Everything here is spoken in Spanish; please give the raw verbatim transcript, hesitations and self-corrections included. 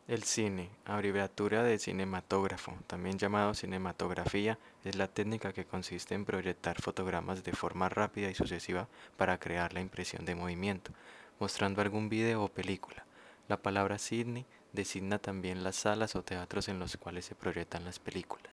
El cine, abreviatura de cinematógrafo, también llamado cinematografía, es la técnica que consiste en proyectar fotogramas de forma rápida y sucesiva para crear la impresión de movimiento, mostrando algún video o película. La palabra cine designa también las salas o teatros en los cuales se proyectan las películas.